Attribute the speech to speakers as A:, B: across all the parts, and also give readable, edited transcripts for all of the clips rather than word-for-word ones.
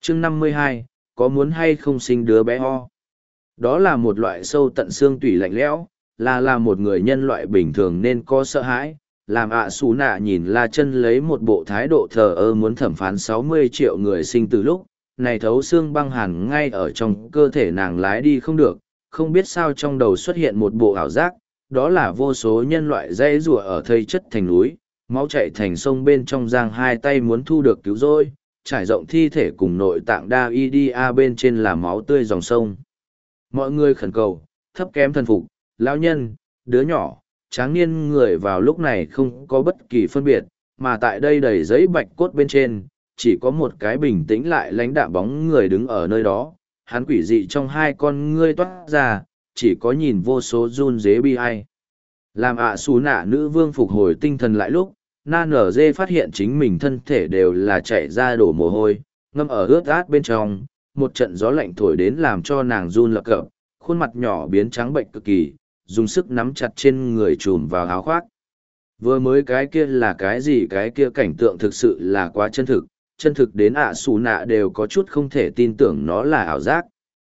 A: chương 52, có muốn hay không sinh đứa bé ho? Đó là một loại sâu tận xương tủy lạnh lẽo, là một người nhân loại bình thường nên có sợ hãi. Làm ạ xù nạ nhìn La Chân lấy một bộ thái độ thờ ơ muốn thẩm phán 60 triệu người sinh từ lúc, này thấu xương băng hàn ngay ở trong cơ thể nàng lái đi không được, không biết sao trong đầu xuất hiện một bộ ảo giác, đó là vô số nhân loại dãy rùa ở thây chất thành núi, máu chảy thành sông bên trong giang hai tay muốn thu được cứu rỗi, trải rộng thi thể cùng nội tạng đa idia bên trên là máu tươi dòng sông. Mọi người khẩn cầu, thấp kém thần phục, lão nhân, đứa nhỏ, tráng niên người vào lúc này không có bất kỳ phân biệt, mà tại đây đầy giấy bạch cốt bên trên, chỉ có một cái bình tĩnh lại lãnh đạm bóng người đứng ở nơi đó, hắn quỷ dị trong hai con ngươi toát ra, chỉ có nhìn vô số run rế bi ai. Làm ạ xù nạ nữ vương phục hồi tinh thần lại lúc, na nở dê phát hiện chính mình thân thể đều là chạy ra đổ mồ hôi, ngâm ở ướt át bên trong, một trận gió lạnh thổi đến làm cho nàng run lập cập, khuôn mặt nhỏ biến trắng bệnh cực kỳ, dùng sức nắm chặt trên người trùm vào áo khoác. Vừa mới cái kia là cái gì, cái kia cảnh tượng thực sự là quá chân thực đến ạ xù nạ đều có chút không thể tin tưởng nó là ảo giác.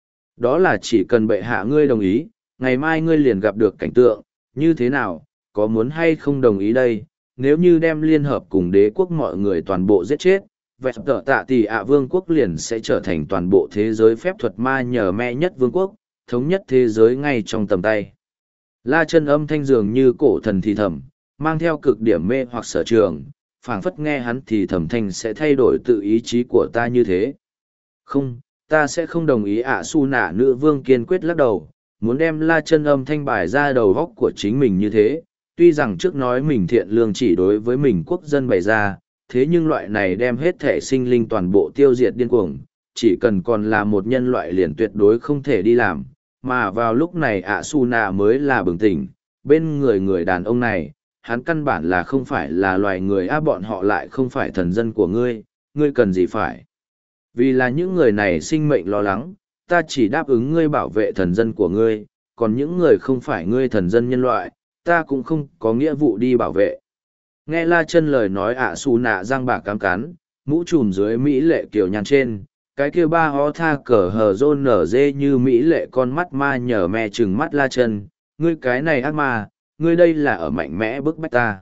A: Đó là chỉ cần bệ hạ ngươi đồng ý, ngày mai ngươi liền gặp được cảnh tượng, như thế nào, có muốn hay không đồng ý đây, nếu như đem liên hợp cùng đế quốc mọi người toàn bộ giết chết, vẹt tở tạ thì ạ vương quốc liền sẽ trở thành toàn bộ thế giới phép thuật ma nhờ me nhất vương quốc, thống nhất thế giới ngay trong tầm tay. La Chân âm thanh dường như cổ thần thì thầm, mang theo cực điểm mê hoặc sở trường, phảng phất nghe hắn thì thầm thanh sẽ thay đổi tự ý chí của ta như thế. Không, ta sẽ không đồng ý ạ. Su nạ nữ vương kiên quyết lắc đầu, muốn đem La Chân âm thanh bài ra đầu góc của chính mình như thế. Tuy rằng trước nói mình thiện lương chỉ đối với mình quốc dân bày ra, thế nhưng loại này đem hết thể sinh linh toàn bộ tiêu diệt điên cuồng, chỉ cần còn là một nhân loại liền tuyệt đối không thể đi làm. Mà vào lúc này ạ Su nạ mới là bừng tỉnh, bên người đàn ông này, hắn căn bản là không phải là loài người bọn họ lại không phải thần dân của ngươi, ngươi cần gì phải. Vì là những người này sinh mệnh lo lắng, ta chỉ đáp ứng ngươi bảo vệ thần dân của ngươi, còn những người không phải ngươi thần dân nhân loại, ta cũng không có nghĩa vụ đi bảo vệ. Nghe La Chân lời nói ạ Su nạ răng bạc cám cắn, mũ trùm dưới mỹ lệ kiều nhàn trên, cái kia ba hó tha cờ hờ rôn nở dê như mỹ lệ con mắt ma nhờ me chừng mắt La Chân, ngươi cái này ác ma, ngươi đây là ở mạnh mẽ bức bách ta.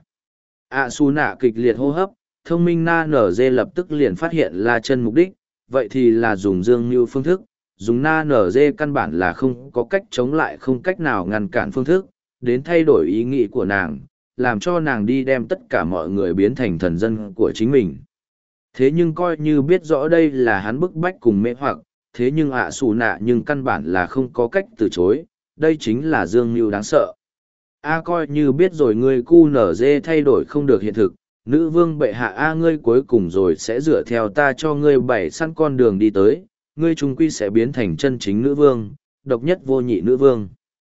A: ạ Su nạ kịch liệt hô hấp, thông minh na nở dê lập tức liền phát hiện La Chân mục đích, vậy thì là dùng dương như phương thức, dùng na nở dê căn bản là không có cách chống lại, không cách nào ngăn cản phương thức, đến thay đổi ý nghĩ của nàng, làm cho nàng đi đem tất cả mọi người biến thành thần dân của chính mình. Thế nhưng coi như biết rõ đây là hắn bức bách cùng mê hoặc, thế nhưng ạ Su nạ nhưng căn bản là không có cách từ chối, đây chính là dương mưu đáng sợ. Coi như biết rồi ngươi cu nở dê thay đổi không được hiện thực, nữ vương bệ hạ ngươi cuối cùng rồi sẽ dựa theo ta cho ngươi bày sẵn con đường đi tới, ngươi trung quy sẽ biến thành chân chính nữ vương, độc nhất vô nhị nữ vương.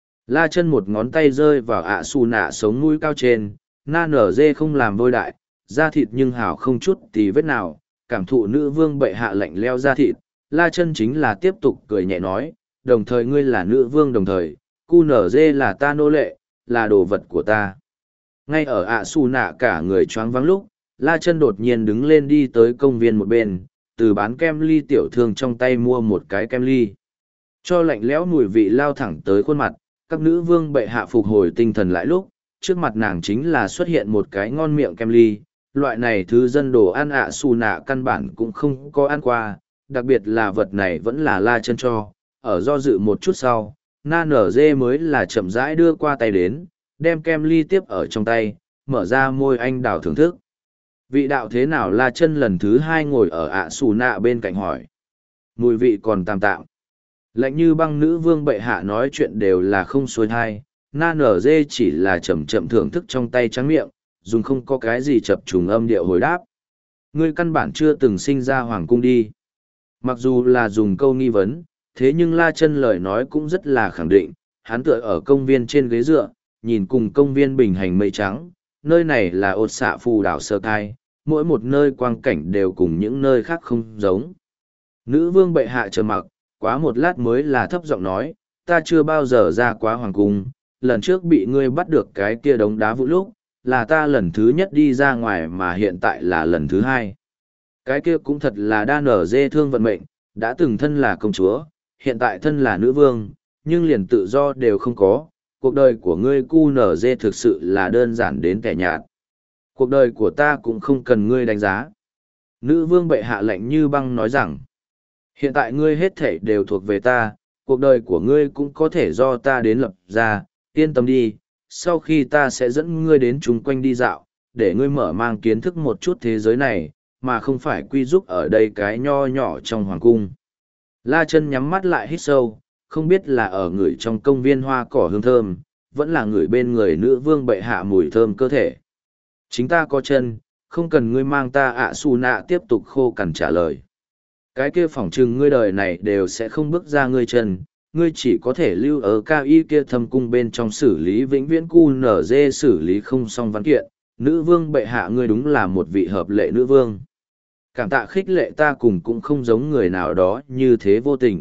A: La Chân một ngón tay rơi vào ạ Su nạ sống mũi cao trên, na nở dê không làm vôi đại, da thịt nhưng hảo không chút tì vết nào, cảm thụ nữ vương bệ hạ lạnh leo da thịt, La Chân chính là tiếp tục cười nhẹ nói, đồng thời ngươi là nữ vương đồng thời, cu nở dê là ta nô lệ, là đồ vật của ta. Ngay ở ạ Su nạ cả người choáng váng lúc, La Chân đột nhiên đứng lên đi tới công viên một bên, từ bán kem ly tiểu thương trong tay mua một cái kem ly. Cho lạnh lẽo mùi vị lao thẳng tới khuôn mặt, các nữ vương bệ hạ phục hồi tinh thần lại lúc, trước mặt nàng chính là xuất hiện một cái ngon miệng kem ly. Loại này thứ dân đồ ăn ạ Su nạ căn bản cũng không có ăn qua, đặc biệt là vật này vẫn là La Chân cho. Ở do dự một chút sau, na nở dê mới là chậm rãi đưa qua tay đến, đem kem ly tiếp ở trong tay, mở ra môi anh đào thưởng thức. Vị đạo thế nào? La Chân lần thứ hai ngồi ở ạ Su nạ bên cạnh hỏi. Mùi vị còn tạm tạm. Lạnh như băng nữ vương bệ hạ nói chuyện đều là không xuôi thai, na nở dê chỉ là chậm chậm thưởng thức trong tay trắng miệng, dùng không có cái gì chập trùng âm điệu hồi đáp. Ngươi căn bản chưa từng sinh ra hoàng cung đi. Mặc dù là dùng câu nghi vấn, thế nhưng La Chân lời nói cũng rất là khẳng định, hắn tựa ở công viên trên ghế dựa, nhìn cùng công viên bình hành mây trắng, nơi này là ột xạ phù đảo Sơ Cai, mỗi một nơi quang cảnh đều cùng những nơi khác không giống. Nữ vương bệ hạ trầm mặc, quá một lát mới là thấp giọng nói, ta chưa bao giờ ra quá hoàng cung, lần trước bị ngươi bắt được cái kia đống đá vũ lúc, là ta lần thứ nhất đi ra ngoài mà hiện tại là lần thứ hai. Cái kia cũng thật là đa nở dê thương vận mệnh, Đã từng thân là công chúa, hiện tại thân là nữ vương, nhưng liền tự do đều không có. Cuộc đời của ngươi QNZ thực sự là đơn giản đến kẻ nhạt. Cuộc đời của ta cũng không cần ngươi đánh giá. Nữ vương bệ hạ lạnh như băng nói rằng, hiện tại ngươi hết thảy đều thuộc về ta, cuộc đời của ngươi cũng có thể do ta đến lập ra, yên tâm đi, sau khi ta sẽ dẫn ngươi đến chung quanh đi dạo, để ngươi mở mang kiến thức một chút thế giới này, mà không phải quy rúc ở đây cái nho nhỏ trong hoàng cung. La Chân nhắm mắt lại hít sâu, không biết là ở người trong công viên hoa cỏ hương thơm, vẫn là người bên người nữ vương bệ hạ mùi thơm cơ thể. Chính ta có chân, không cần ngươi mang ta ạ xù nạ tiếp tục khô cằn trả lời. Cái kia phỏng chừng ngươi đời này đều sẽ không bước ra ngươi chân, ngươi chỉ có thể lưu ở cao y kia thâm cung bên trong xử lý vĩnh viễn cu nở dê xử lý không xong văn kiện. Nữ vương bệ hạ ngươi đúng là một vị hợp lệ nữ vương. Cảm tạ khích lệ ta cùng cũng không giống người nào đó như thế vô tình.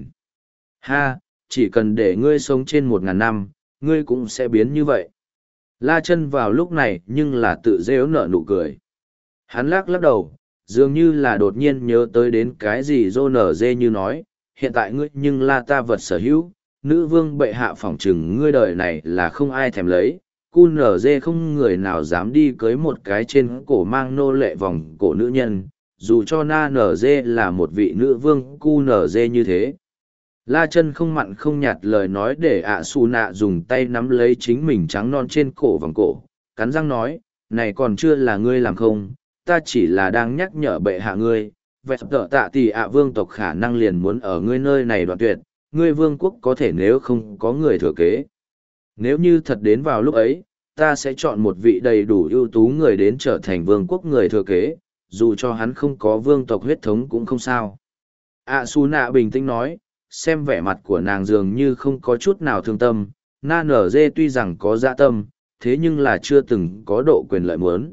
A: Ha, chỉ cần để ngươi sống trên 1000 năm, ngươi cũng sẽ biến như vậy. La Chân vào lúc này nhưng là tự rêu nở nụ cười. Hắn lắc lắc đầu, dường như là đột nhiên nhớ tới đến cái gì rô nở dê như nói, hiện tại ngươi nhưng là ta vật sở hữu, nữ vương bệ hạ phỏng chừng ngươi đời này là không ai thèm lấy, cu nở dê không người nào dám đi cưới một cái trên cổ mang nô lệ vòng cổ nữ nhân, dù cho na nở dê là một vị nữ vương cu nở dê như thế. La Chân không mặn không nhạt lời nói để ạ xù nạ dùng tay nắm lấy chính mình trắng non trên cổ vòng cổ, cắn răng nói, này còn chưa là ngươi làm không, ta chỉ là đang nhắc nhở bệ hạ ngươi, vẹt tợ tạ tỷ ạ vương tộc khả năng liền muốn ở ngươi nơi này đoạn tuyệt, ngươi vương quốc có thể nếu không có người thừa kế. Nếu như thật đến vào lúc ấy, ta sẽ chọn một vị đầy đủ ưu tú người đến trở thành vương quốc người thừa kế, dù cho hắn không có vương tộc huyết thống cũng không sao. ạ xù nạ bình tĩnh nói, xem vẻ mặt của nàng dường như không có chút nào thương tâm, na nở dê tuy rằng có dạ tâm, thế nhưng là chưa từng có độ quyền lợi muốn.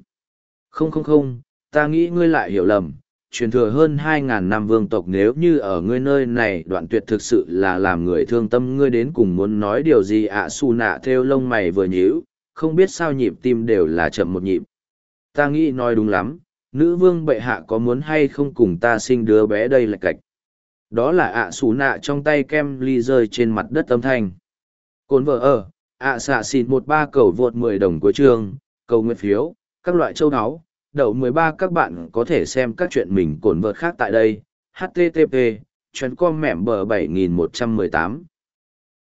A: Không, ta nghĩ ngươi lại hiểu lầm, truyền thừa hơn 2.000 năm vương tộc nếu như ở ngươi nơi này đoạn tuyệt thực sự là làm người thương tâm ngươi đến cùng muốn nói điều gì ạ xù nạ theo lông mày vừa nhíu, không biết sao nhịp tim đều là chậm một nhịp. Ta nghĩ nói đúng lắm, nữ vương bệ hạ có muốn hay không cùng ta sinh đứa bé đây là cạch. Đó là ạ xù nạ trong tay kem ly rơi trên mặt đất âm thanh. Cồn vợ ở, ạ xạ xịt 13 cầu vượt 10 đồng cuối chương, cầu nguyện phiếu, các loại châu áo, đậu 13 các bạn có thể xem các chuyện mình cồn vợt khác tại đây. HTTP, chuyến com mẻm bờ 7118.